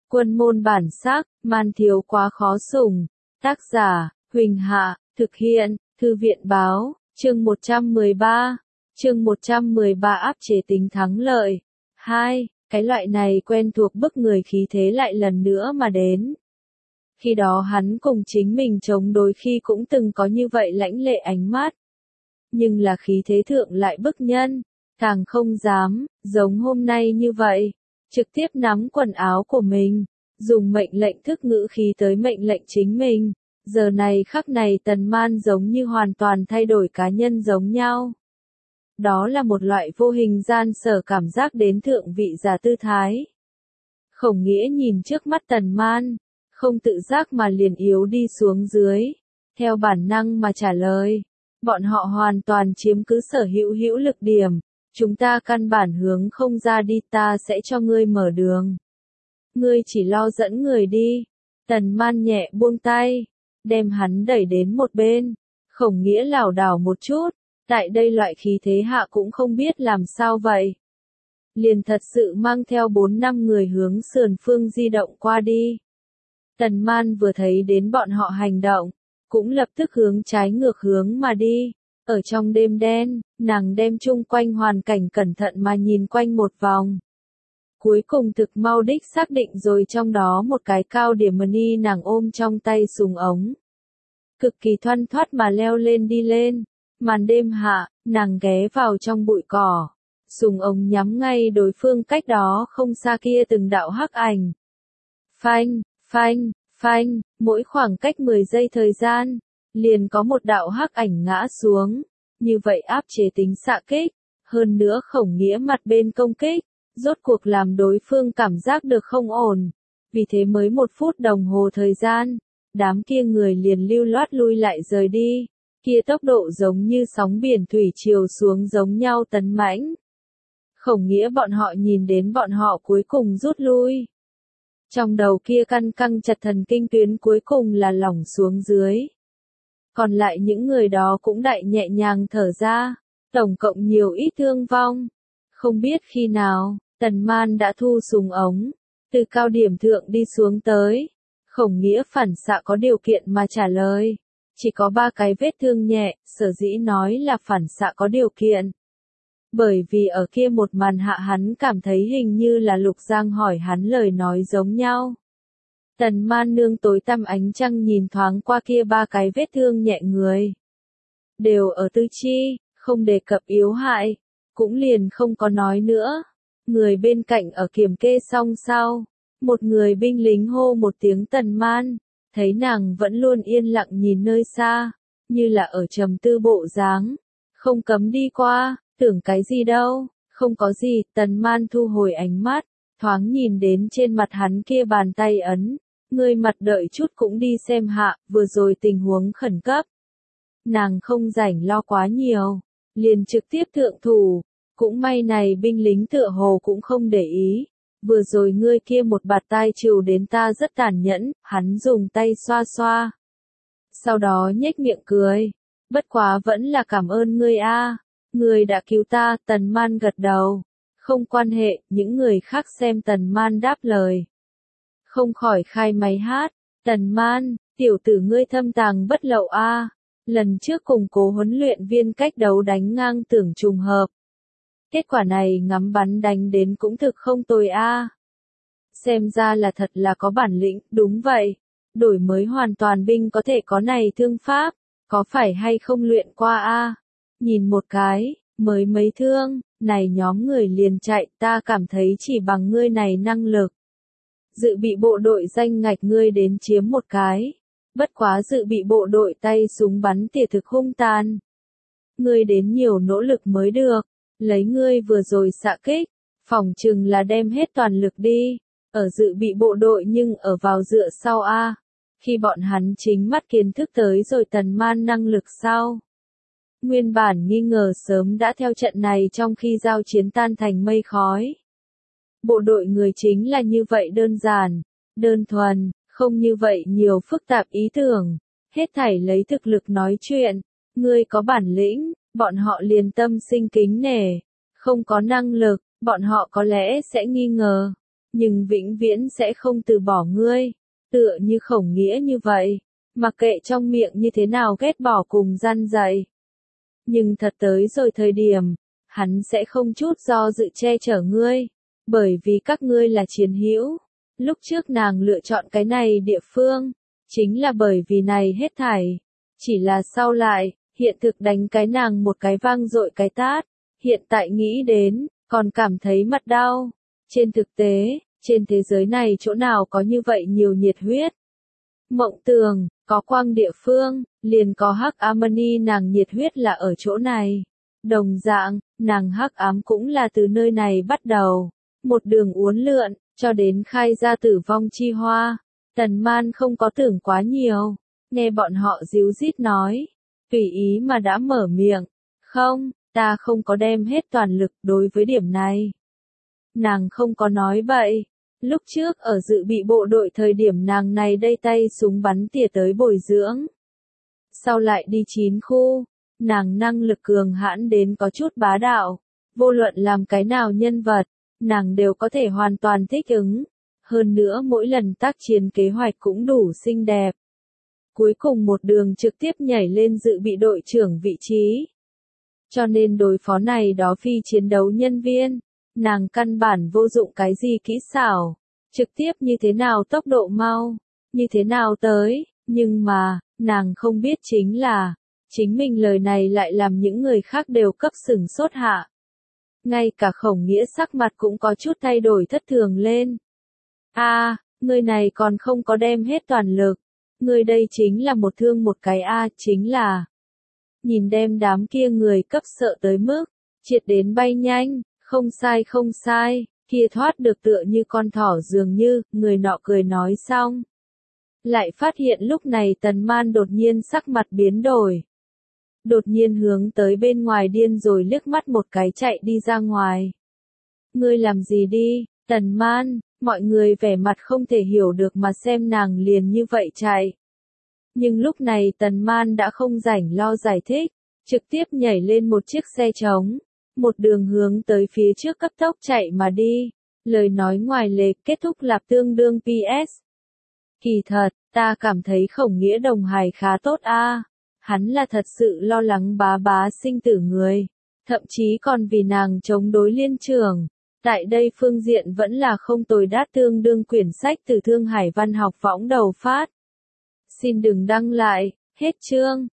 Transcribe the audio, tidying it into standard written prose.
Quân môn bản sắc, man thiếu quá khó sủng. Tác giả, Huỳnh Hạ, thực hiện, Thư viện báo, chương 113. Chương 113 áp chế tính thắng lợi. 2. Cái loại này quen thuộc bức người khí thế lại lần nữa mà đến. Khi đó hắn cùng chính mình chống đối khi cũng từng có như vậy lãnh lệ ánh mắt. Nhưng là khí thế thượng lại bức nhân, càng không dám, giống hôm nay như vậy, trực tiếp nắm quần áo của mình, dùng mệnh lệnh thức ngữ khí tới mệnh lệnh chính mình. Giờ này khắc này Tần Man giống như hoàn toàn thay đổi cá nhân giống nhau. Đó là một loại vô hình gian sở cảm giác đến thượng vị giả tư thái. Khổng Nghĩa nhìn trước mắt Tần Man, không tự giác mà liền yếu đi xuống dưới, theo bản năng mà trả lời. Bọn họ hoàn toàn chiếm cứ sở hữu lực điểm, chúng ta căn bản hướng không ra đi, ta sẽ cho ngươi mở đường. Ngươi chỉ lo dẫn người đi. Tần Man nhẹ buông tay, đem hắn đẩy đến một bên. Khổng Nghĩa lảo đảo một chút, tại đây loại khí thế hạ cũng không biết làm sao vậy. Liền thật sự mang theo 4-5 người hướng sườn phương di động qua đi. Tần Man vừa thấy đến bọn họ hành động, cũng lập tức hướng trái ngược hướng mà đi. Ở trong đêm đen, nàng đem chung quanh hoàn cảnh cẩn thận mà nhìn quanh một vòng. Cuối cùng thực mau đích xác định rồi trong đó một cái cao điểm mini, nàng ôm trong tay súng ống. Cực kỳ thoăn thoắt mà leo lên đi lên. Màn đêm hạ, nàng ghé vào trong bụi cỏ. Súng ống nhắm ngay đối phương cách đó không xa kia từng đạo hắc ảnh. Phanh, phanh, phanh, mỗi khoảng cách 10 giây thời gian, liền có một đạo hắc ảnh ngã xuống. Như vậy áp chế tính xạ kích, hơn nữa Khổng Nghĩa mặt bên công kích, rốt cuộc làm đối phương cảm giác được không ổn. Vì thế mới 1 phút đồng hồ thời gian, đám kia người liền lưu loát lui lại rời đi. Kia tốc độ giống như sóng biển thủy triều xuống giống nhau tấn mãnh. Khổng Nghĩa bọn họ nhìn đến bọn họ cuối cùng rút lui. Trong đầu kia căng chặt thần kinh tuyến cuối cùng là lỏng xuống dưới. Còn lại những người đó cũng đại nhẹ nhàng thở ra, tổng cộng nhiều ít thương vong. Không biết khi nào, Tần Man đã thu súng ống, từ cao điểm thượng đi xuống tới. Khổng Nghĩa phản xạ có điều kiện mà trả lời. Chỉ có 3 cái vết thương nhẹ, sở dĩ nói là phản xạ có điều kiện. Bởi vì ở kia một màn hạ hắn cảm thấy hình như là Lục Giang hỏi hắn lời nói giống nhau. Tần Man nương tối tăm ánh trăng nhìn thoáng qua kia 3 cái vết thương nhẹ người. Đều ở tứ chi, không đề cập yếu hại, cũng liền không có nói nữa. Người bên cạnh ở kiểm kê xong sau, một người binh lính hô một tiếng Tần Man, thấy nàng vẫn luôn yên lặng nhìn nơi xa, như là ở trầm tư bộ dáng, không cấm đi qua, tưởng cái gì đâu, không có gì. Tần Man thu hồi ánh mắt, thoáng nhìn đến trên mặt hắn kia bàn tay ấn, ngươi mặt đợi chút cũng đi xem hạ, vừa rồi tình huống khẩn cấp. Nàng không rảnh lo quá nhiều, liền trực tiếp thượng thủ, cũng may này binh lính tựa hồ cũng không để ý. Vừa rồi ngươi kia một bạt tai trừ đến ta rất tàn nhẫn, hắn dùng tay xoa xoa. Sau đó nhếch miệng cười, bất quá vẫn là cảm ơn ngươi a, ngươi đã cứu ta. Tần Man gật đầu, không quan hệ. Những người khác xem Tần Man đáp lời, không khỏi khai máy hát. Tần Man, tiểu tử ngươi thâm tàng bất lậu a, lần trước cùng Cố huấn luyện viên cách đấu đánh ngang tưởng trùng hợp. Kết quả này ngắm bắn đánh đến cũng thực không tồi a. Xem ra là thật là có bản lĩnh. Đúng vậy, đổi mới hoàn toàn binh có thể có này thương pháp, có phải hay không luyện qua a? Nhìn một cái, mới mấy thương, này nhóm người liền chạy, ta cảm thấy chỉ bằng ngươi này năng lực. Dự bị bộ đội danh ngạch ngươi đến chiếm một cái, bất quá dự bị bộ đội tay súng bắn tỉa thực hung tàn. Ngươi đến nhiều nỗ lực mới được. Lấy ngươi vừa rồi xạ kích, phỏng chừng là đem hết toàn lực đi. Ở dự bị bộ đội nhưng ở vào dựa sau a. Khi bọn hắn chính mắt kiến thức tới rồi Tần Man năng lực sau. Nguyên bản nghi ngờ sớm đã theo trận này trong khi giao chiến tan thành mây khói. Bộ đội người chính là như vậy đơn giản, đơn thuần, không như vậy nhiều phức tạp ý tưởng. Hết thảy lấy thực lực nói chuyện. Ngươi có bản lĩnh, bọn họ liền tâm sinh kính nể. Không có năng lực, bọn họ có lẽ sẽ nghi ngờ. nhưng vĩnh viễn sẽ không từ bỏ ngươi, tựa như Khổng Nghĩa như vậy, mặc kệ trong miệng như thế nào ghét bỏ cùng răn dạy. Nhưng thật tới rồi thời điểm, hắn sẽ không chút do dự che chở ngươi, bởi vì các ngươi là chiến hữu. Lúc trước nàng lựa chọn cái này địa phương, chính là bởi vì này hết thảy. Chỉ là sau lại, hiện thực đánh cái nàng một cái vang dội cái tát, hiện tại nghĩ đến, còn cảm thấy mặt đau. Trên thực tế, trên thế giới này chỗ nào có như vậy nhiều nhiệt huyết. Mộng Tường, có quang địa phương, liền có hắc Amani, nàng nhiệt huyết là ở chỗ này. Đồng dạng, nàng hắc ám cũng là từ nơi này bắt đầu. Một đường uốn lượn, cho đến khai ra tử vong chi hoa. Tần Man không có tưởng quá nhiều, nghe bọn họ díu dít nói, tùy ý mà đã mở miệng. Không, ta không có đem hết toàn lực đối với điểm này. Nàng không có nói bậy. Lúc trước ở dự bị bộ đội thời điểm nàng này đây tay súng bắn tỉa tới bồi dưỡng. Sau lại đi 9 khu, nàng năng lực cường hãn đến có chút bá đạo. Vô luận làm cái nào nhân vật, nàng đều có thể hoàn toàn thích ứng. Hơn nữa mỗi lần tác chiến kế hoạch cũng đủ xinh đẹp. Cuối cùng một đường trực tiếp nhảy lên dự bị đội trưởng vị trí. Cho nên đối phó này đó phi chiến đấu nhân viên, nàng căn bản vô dụng cái gì kỹ xảo. Trực tiếp như thế nào tốc độ mau, như thế nào tới, nhưng mà, nàng không biết chính là, chính mình lời này lại làm những người khác đều cấp sửng sốt hạ. Ngay cả Khổng Nghĩa sắc mặt cũng có chút thay đổi thất thường lên. Người này còn không có đem hết toàn lực. Người đây chính là một thương một cái chính là. Nhìn đem đám kia người cấp sợ tới mức, triệt đến bay nhanh, không sai, kia thoát được tựa như con thỏ dường như, người nọ cười nói xong. Lại phát hiện lúc này Tần Man đột nhiên sắc mặt biến đổi. Đột nhiên hướng tới bên ngoài điên rồi liếc mắt một cái chạy đi ra ngoài. Ngươi làm gì đi, Tần Man, mọi người vẻ mặt không thể hiểu được mà xem nàng liền như vậy chạy. Nhưng lúc này Tần Man đã không rảnh lo giải thích, trực tiếp nhảy lên một chiếc xe trống, một đường hướng tới phía trước cấp tốc chạy mà đi. Lời nói ngoài lề kết thúc lạp tương đương PS. Kỳ thật, ta cảm thấy Khổng Nghĩa đồng hài khá tốt Hắn là thật sự lo lắng bá bá sinh tử người. Thậm chí còn vì nàng chống đối liên trường. Tại đây phương diện vẫn là không tồi đát tương đương quyển sách từ Thương Hải Văn học võng đầu phát. Xin đừng đăng lại, hết chương.